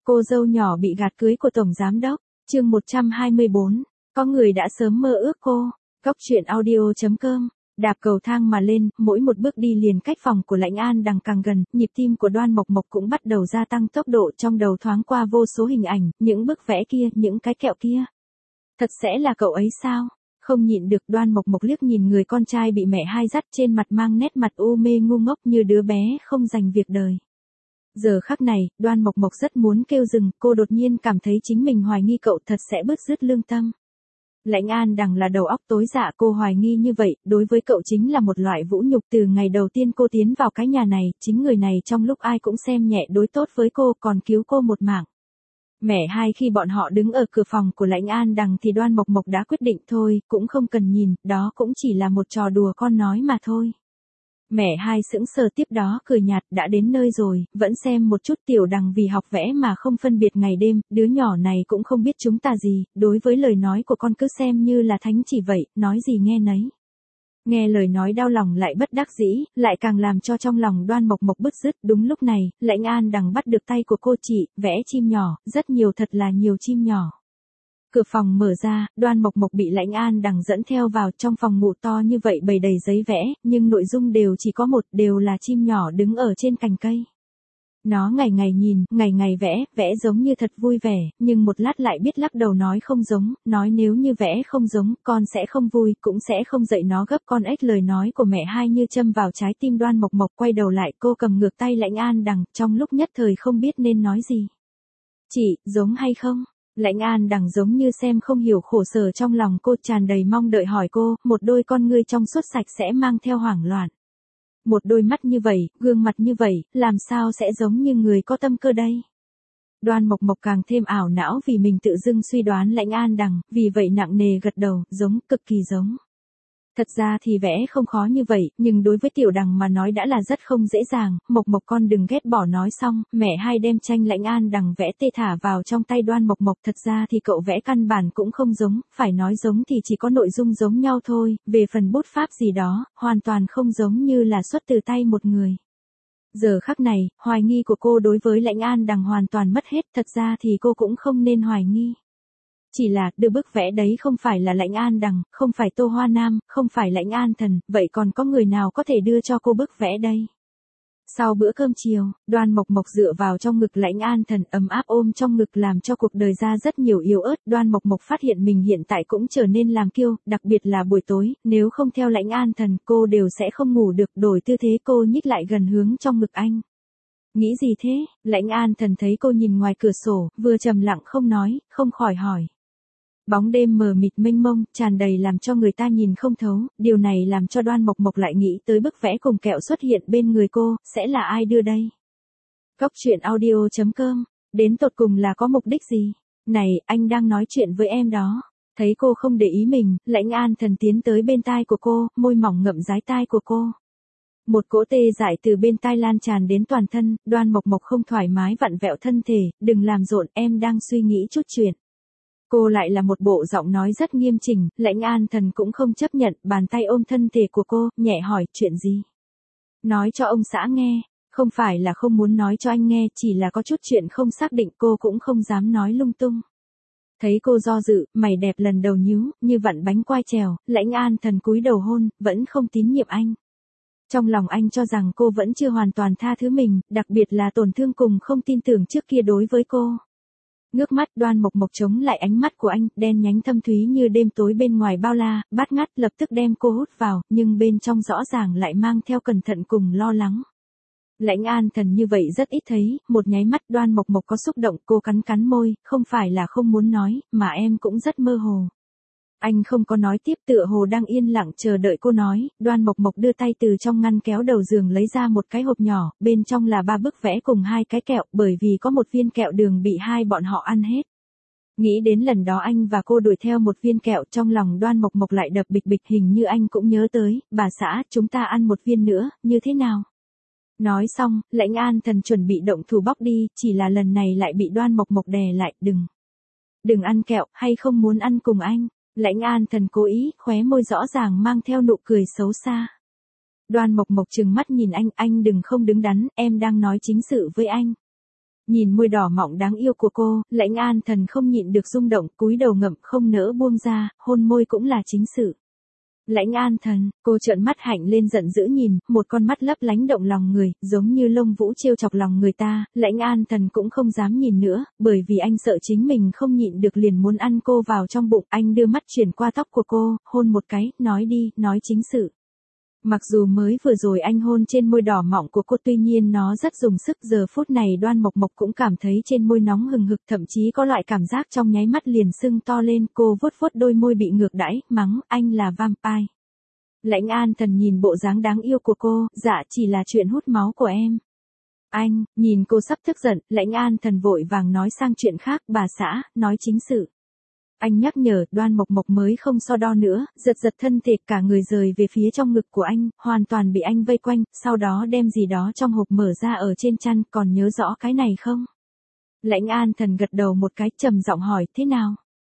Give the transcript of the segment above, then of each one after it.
Cô dâu nhỏ bị gạt cưới của Tổng Giám Đốc, chương 124, có người đã sớm mơ ước cô. Cóc truyện audio.com, đạp cầu thang mà lên, mỗi một bước đi liền cách phòng của Lãnh An Đằng càng gần, nhịp tim của Đoan Mộc Mộc cũng bắt đầu gia tăng tốc độ, trong đầu thoáng qua vô số hình ảnh, những bức vẽ kia, những cái kẹo kia. Thật sẽ là cậu ấy sao? Không nhịn được, Đoan Mộc Mộc liếc nhìn người con trai bị mẹ hai dắt, trên mặt mang nét mặt u mê ngu ngốc như đứa bé không dành việc đời. Giờ khắc này, Đoan Mộc Mộc rất muốn kêu dừng, cô đột nhiên cảm thấy chính mình hoài nghi cậu thật sẽ bứt rứt lương tâm. Lãnh An Đằng là đầu óc tối dạ, cô hoài nghi như vậy, đối với cậu chính là một loại vũ nhục. Từ ngày đầu tiên cô tiến vào cái nhà này, chính người này trong lúc ai cũng xem nhẹ đối tốt với cô, còn cứu cô một mạng. Mẹ hai khi bọn họ đứng ở cửa phòng của Lãnh An Đằng thì Đoan Mộc Mộc đã quyết định thôi, cũng không cần nhìn, đó cũng chỉ là một trò đùa con nói mà thôi. Mẹ hai sững sờ, tiếp đó cười nhạt, đã đến nơi rồi, vẫn xem một chút. Tiểu Đằng vì học vẽ mà không phân biệt ngày đêm, đứa nhỏ này cũng không biết chúng ta gì, đối với lời nói của con cứ xem như là thánh chỉ vậy, nói gì nghe nấy. Nghe lời nói đau lòng lại bất đắc dĩ, lại càng làm cho trong lòng Đoan Mộc Mộc bứt rứt. Đúng lúc này, Lãnh An Đằng bắt được tay của cô, chị, vẽ chim nhỏ, rất nhiều, thật là nhiều chim nhỏ. Cửa phòng mở ra, Đoan Mộc Mộc bị Lãnh An Đằng dẫn theo vào. Trong phòng ngủ to như vậy bày đầy giấy vẽ, nhưng nội dung đều chỉ có một, đều là chim nhỏ đứng ở trên cành cây. Nó ngày ngày nhìn, ngày ngày vẽ, vẽ giống như thật vui vẻ, nhưng một lát lại biết lắc đầu nói không giống, nói nếu như vẽ không giống, con sẽ không vui, cũng sẽ không dạy nó gấp con ếch. Lời nói của mẹ hai như châm vào trái tim Đoan Mộc Mộc. Quay đầu lại, cô cầm ngược tay Lãnh An Đằng, trong lúc nhất thời không biết nên nói gì. Chị, giống hay không? Lãnh An Đằng giống như xem không hiểu khổ sở trong lòng cô, tràn đầy mong đợi hỏi cô, một đôi con ngươi trong suốt sạch sẽ mang theo hoảng loạn. Một đôi mắt như vậy, gương mặt như vậy, làm sao sẽ giống như người có tâm cơ đây? Đoan Mộc Mộc càng thêm ảo não vì mình tự dưng suy đoán Lãnh An Đằng, vì vậy nặng nề gật đầu, giống, cực kỳ giống. Thật ra thì vẽ không khó như vậy, nhưng đối với Tiểu Đằng mà nói đã là rất không dễ dàng. Mộc Mộc con đừng ghét bỏ. Nói xong, mẹ hai đem tranh Lãnh An Đằng vẽ tê thả vào trong tay Đoan Mộc Mộc. Thật ra thì cậu vẽ căn bản cũng không giống, phải nói giống thì chỉ có nội dung giống nhau thôi, về phần bút pháp gì đó, hoàn toàn không giống, như là xuất từ tay một người. Giờ khắc này, hoài nghi của cô đối với Lãnh An Đằng hoàn toàn mất hết. Thật ra thì cô cũng không nên hoài nghi. Chỉ là, đưa bức vẽ đấy không phải là Lãnh An Đằng, không phải Tô Hoa Nam, không phải Lãnh An Thần, vậy còn có người nào có thể đưa cho cô bức vẽ đây? Sau bữa cơm chiều, Đoan Mộc Mộc dựa vào trong ngực Lãnh An Thần, ấm áp ôm trong ngực làm cho cuộc đời ra rất nhiều yếu ớt. Đoan Mộc Mộc phát hiện mình hiện tại cũng trở nên làm kiêu, đặc biệt là buổi tối, nếu không theo Lãnh An Thần, cô đều sẽ không ngủ được. Đổi tư thế, cô nhích lại gần hướng trong ngực anh. Nghĩ gì thế? Lãnh An Thần thấy cô nhìn ngoài cửa sổ, vừa trầm lặng không nói, không khỏi hỏi. Bóng đêm mờ mịt mênh mông, tràn đầy làm cho người ta nhìn không thấu, điều này làm cho Đoan Mộc Mộc lại nghĩ tới bức vẽ cùng kẹo xuất hiện bên người cô, sẽ là ai đưa đây? Cóc truyện audio.com, đến tột cùng là có mục đích gì? Này, anh đang nói chuyện với em đó. Thấy cô không để ý mình, Lãnh An Thần tiến tới bên tai của cô, môi mỏng ngậm dái tai của cô. Một cỗ tê dại từ bên tai lan tràn đến toàn thân, Đoan Mộc Mộc không thoải mái vặn vẹo thân thể, đừng làm rộn, em đang suy nghĩ chút chuyện. Cô lại là một bộ giọng nói rất nghiêm chỉnh. Lãnh An Thần cũng không chấp nhận, bàn tay ôm thân thể của cô, nhẹ hỏi, chuyện gì? Nói cho ông xã nghe. Không phải là không muốn nói cho anh nghe, chỉ là có chút chuyện không xác định, cô cũng không dám nói lung tung. Thấy cô do dự, mày đẹp lần đầu nhíu, như vặn bánh quai trèo, Lãnh An Thần cúi đầu hôn, vẫn không tín nhiệm anh. Trong lòng anh cho rằng cô vẫn chưa hoàn toàn tha thứ mình, đặc biệt là tổn thương cùng không tin tưởng trước kia đối với cô. Ngước mắt, Đoan Mộc Mộc chống lại ánh mắt của anh, đen nhánh thâm thúy như đêm tối bên ngoài bao la, bát ngát, lập tức đem cô hút vào, nhưng bên trong rõ ràng lại mang theo cẩn thận cùng lo lắng. Lãnh An Thần như vậy rất ít thấy, một nháy mắt Đoan Mộc Mộc có xúc động, cô cắn cắn môi, không phải là không muốn nói, mà em cũng rất mơ hồ. Anh không có nói tiếp, tựa hồ đang yên lặng chờ đợi cô nói. Đoan Mộc Mộc đưa tay từ trong ngăn kéo đầu giường lấy ra một cái hộp nhỏ, bên trong là 3 bức vẽ cùng 2 cái kẹo, bởi vì có một viên kẹo đường bị hai bọn họ ăn hết. Nghĩ đến lần đó anh và cô đuổi theo một viên kẹo, trong lòng Đoan Mộc Mộc lại đập bịch bịch, hình như anh cũng nhớ tới. Bà xã, chúng ta ăn một viên nữa, như thế nào? Nói xong, Lãnh An Thần chuẩn bị động thủ bóc đi, chỉ là lần này lại bị Đoan Mộc Mộc đè lại, đừng ăn kẹo, hay không muốn ăn cùng anh? Lãnh An Thần cố ý, khóe môi rõ ràng mang theo nụ cười xấu xa. Đoan Mộc Mộc trừng mắt nhìn anh đừng không đứng đắn, em đang nói chính sự với anh. Nhìn môi đỏ mọng đáng yêu của cô, Lãnh An Thần không nhịn được rung động, cúi đầu ngậm không nỡ buông ra, hôn môi cũng là chính sự. Lãnh An Thần, cô trợn mắt hạnh lên giận dữ nhìn, một con mắt lấp lánh động lòng người, giống như lông vũ trêu chọc lòng người ta, Lãnh An Thần cũng không dám nhìn nữa, bởi vì anh sợ chính mình không nhịn được liền muốn ăn cô vào trong bụng, anh đưa mắt chuyển qua tóc của cô, hôn một cái, nói đi, nói chính sự. Mặc dù mới vừa rồi anh hôn trên môi đỏ mọng của cô tuy nhiên nó rất dùng sức, giờ phút này Đoan Mộc Mộc cũng cảm thấy trên môi nóng hừng hực, thậm chí có loại cảm giác trong nháy mắt liền sưng to lên, cô vuốt vuốt đôi môi bị ngược đãi, mắng, anh là vampire. Lãnh An Thần nhìn bộ dáng đáng yêu của cô, dạ chỉ là chuyện hút máu của em. Anh, nhìn cô sắp tức giận, Lãnh An Thần vội vàng nói sang chuyện khác, bà xã, nói chính sự. Anh nhắc nhở, Đoan Mộc Mộc mới không so đo nữa, giật giật thân thể cả người rời về phía trong ngực của anh, hoàn toàn bị anh vây quanh, sau đó đem gì đó trong hộp mở ra ở trên chăn, còn nhớ rõ cái này không? Lãnh An Thần gật đầu một cái, trầm giọng hỏi, thế nào?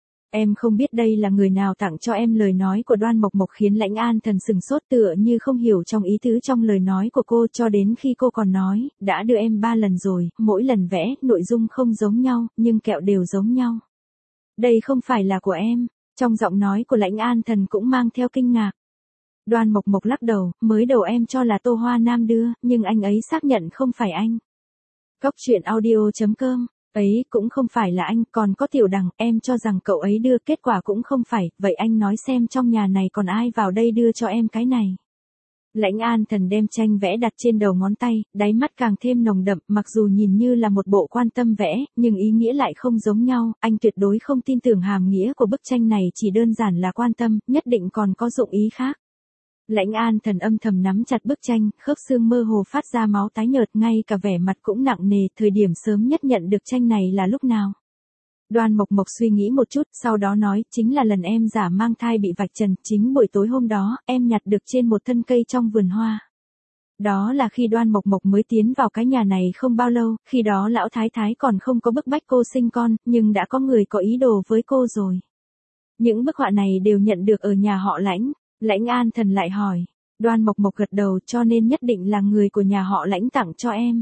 Em không biết đây là người nào tặng cho em. Lời nói của Đoan Mộc Mộc khiến Lãnh An Thần sừng sốt, tựa như không hiểu trong ý tứ trong lời nói của cô, cho đến khi cô còn nói, đã đưa em 3 lần rồi, mỗi lần vẽ, nội dung không giống nhau, nhưng kẹo đều giống nhau. Đây không phải là của em. Trong giọng nói của Lãnh An Thần cũng mang theo kinh ngạc. Đoan Mộc Mộc lắc đầu, mới đầu em cho là Tô Hoa Nam đưa, nhưng anh ấy xác nhận không phải anh. Cóc truyện audio.com, ấy cũng không phải là anh, còn có Tiểu Đằng, em cho rằng cậu ấy đưa, kết quả cũng không phải, vậy anh nói xem trong nhà này còn ai vào đây đưa cho em cái này. Lãnh An Thần đem tranh vẽ đặt trên đầu ngón tay, đáy mắt càng thêm nồng đậm, mặc dù nhìn như là một bộ quan tâm vẽ, nhưng ý nghĩa lại không giống nhau, anh tuyệt đối không tin tưởng hàm nghĩa của bức tranh này chỉ đơn giản là quan tâm, nhất định còn có dụng ý khác. Lãnh An Thần âm thầm nắm chặt bức tranh, khớp xương mơ hồ phát ra máu tái nhợt, ngay cả vẻ mặt cũng nặng nề, thời điểm sớm nhất nhận được tranh này là lúc nào? Đoan Mộc Mộc suy nghĩ một chút, sau đó nói, chính là lần em giả mang thai bị vạch trần, chính buổi tối hôm đó, em nhặt được trên một thân cây trong vườn hoa. Đó là khi Đoan Mộc Mộc mới tiến vào cái nhà này không bao lâu, khi đó lão thái thái còn không có bức bách cô sinh con, nhưng đã có người có ý đồ với cô rồi. Những bức họa này đều nhận được ở nhà họ Lãnh. Lãnh An Thần lại hỏi. Đoan Mộc Mộc gật đầu, cho nên nhất định là người của nhà họ Lãnh tặng cho em.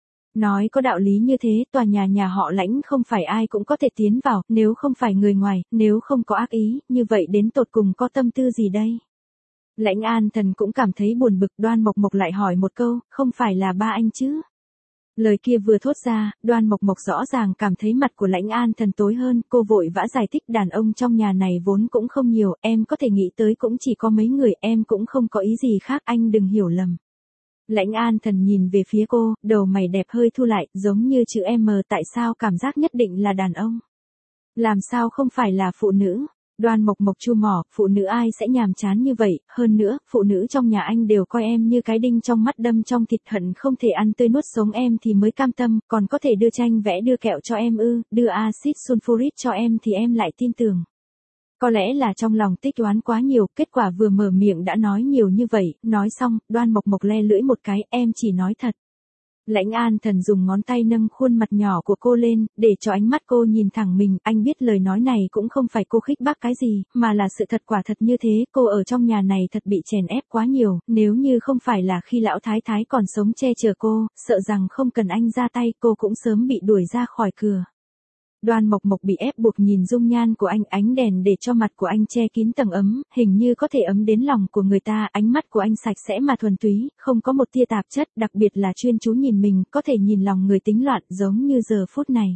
Nói có đạo lý như thế, tòa nhà họ Lãnh không phải ai cũng có thể tiến vào, nếu không phải người ngoài, nếu không có ác ý, như vậy đến tột cùng có tâm tư gì đây? Lãnh An Thần cũng cảm thấy buồn bực, Đoan Mộc Mộc lại hỏi một câu, không phải là ba anh chứ? Lời kia vừa thốt ra, Đoan Mộc Mộc rõ ràng cảm thấy mặt của Lãnh An Thần tối hơn, cô vội vã giải thích, đàn ông trong nhà này vốn cũng không nhiều, em có thể nghĩ tới cũng chỉ có mấy người, em cũng không có ý gì khác, anh đừng hiểu lầm. Lãnh An Thần nhìn về phía cô, đầu mày đẹp hơi thu lại, giống như chữ M, tại sao cảm giác nhất định là đàn ông? Làm sao không phải là phụ nữ? Đoan Mộc Mộc chu mỏ, phụ nữ ai sẽ nhàm chán như vậy, hơn nữa, phụ nữ trong nhà anh đều coi em như cái đinh trong mắt đâm trong thịt, hận không thể ăn tươi nuốt sống em thì mới cam tâm, còn có thể đưa tranh vẽ đưa kẹo cho em ư, đưa axit sulfuric cho em thì em lại tin tưởng. Có lẽ là trong lòng tích toán quá nhiều, kết quả vừa mở miệng đã nói nhiều như vậy, nói xong, Đoan Mộc Mộc le lưỡi một cái, em chỉ nói thật. Lãnh An Thần dùng ngón tay nâng khuôn mặt nhỏ của cô lên, để cho ánh mắt cô nhìn thẳng mình, anh biết lời nói này cũng không phải cô khích bác cái gì, mà là sự thật, quả thật như thế, cô ở trong nhà này thật bị chèn ép quá nhiều, nếu như không phải là khi lão thái thái còn sống che chở cô, sợ rằng không cần anh ra tay, cô cũng sớm bị đuổi ra khỏi cửa. Đoan Mộc Mộc bị ép buộc nhìn dung nhan của anh, ánh đèn để cho mặt của anh che kín tầng ấm, hình như có thể ấm đến lòng của người ta, ánh mắt của anh sạch sẽ mà thuần túy, không có một tia tạp chất, đặc biệt là chuyên chú nhìn mình, có thể nhìn lòng người tính loạn, giống như giờ phút này.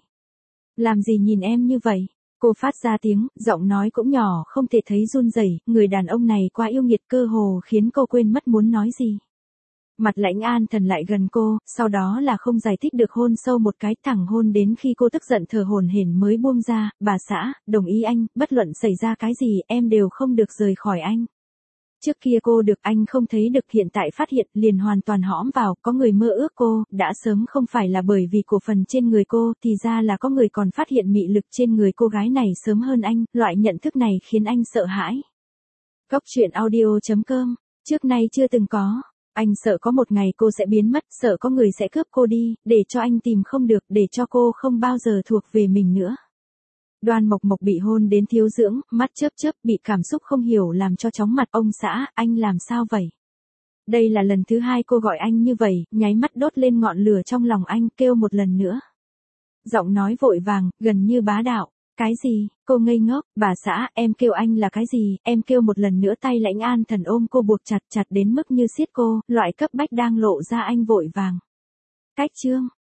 Làm gì nhìn em như vậy? Cô phát ra tiếng, giọng nói cũng nhỏ, không thể thấy run rẩy, người đàn ông này quá yêu nghiệt, cơ hồ khiến cô quên mất muốn nói gì. Mặt Lãnh An Thần lại gần cô, sau đó là không giải thích được hôn sâu một cái, thẳng hôn đến khi cô tức giận thở hổn hển mới buông ra, bà xã, đồng ý anh, bất luận xảy ra cái gì, em đều không được rời khỏi anh. Trước kia cô được anh không thấy được, hiện tại phát hiện, liền hoàn toàn hõm vào, có người mơ ước cô, đã sớm không phải là bởi vì cổ phần trên người cô, thì ra là có người còn phát hiện mị lực trên người cô gái này sớm hơn anh, loại nhận thức này khiến anh sợ hãi. Cóc truyện audio.com, trước nay chưa từng có. Anh sợ có một ngày cô sẽ biến mất, sợ có người sẽ cướp cô đi, để cho anh tìm không được, để cho cô không bao giờ thuộc về mình nữa. Đoan Mộc Mộc bị hôn đến thiếu dưỡng, mắt chớp chớp, bị cảm xúc không hiểu làm cho chóng mặt, ông xã, anh làm sao vậy? Đây là lần thứ hai cô gọi anh như vậy, nháy mắt đốt lên ngọn lửa trong lòng anh, kêu một lần nữa. Giọng nói vội vàng, gần như bá đạo. Cái gì, cô ngây ngốc, bà xã, em kêu anh là cái gì, em kêu một lần nữa tay Lãnh An Thần ôm cô buộc chặt chặt đến mức như siết cô, loại cấp bách đang lộ ra anh vội vàng. Cách chương.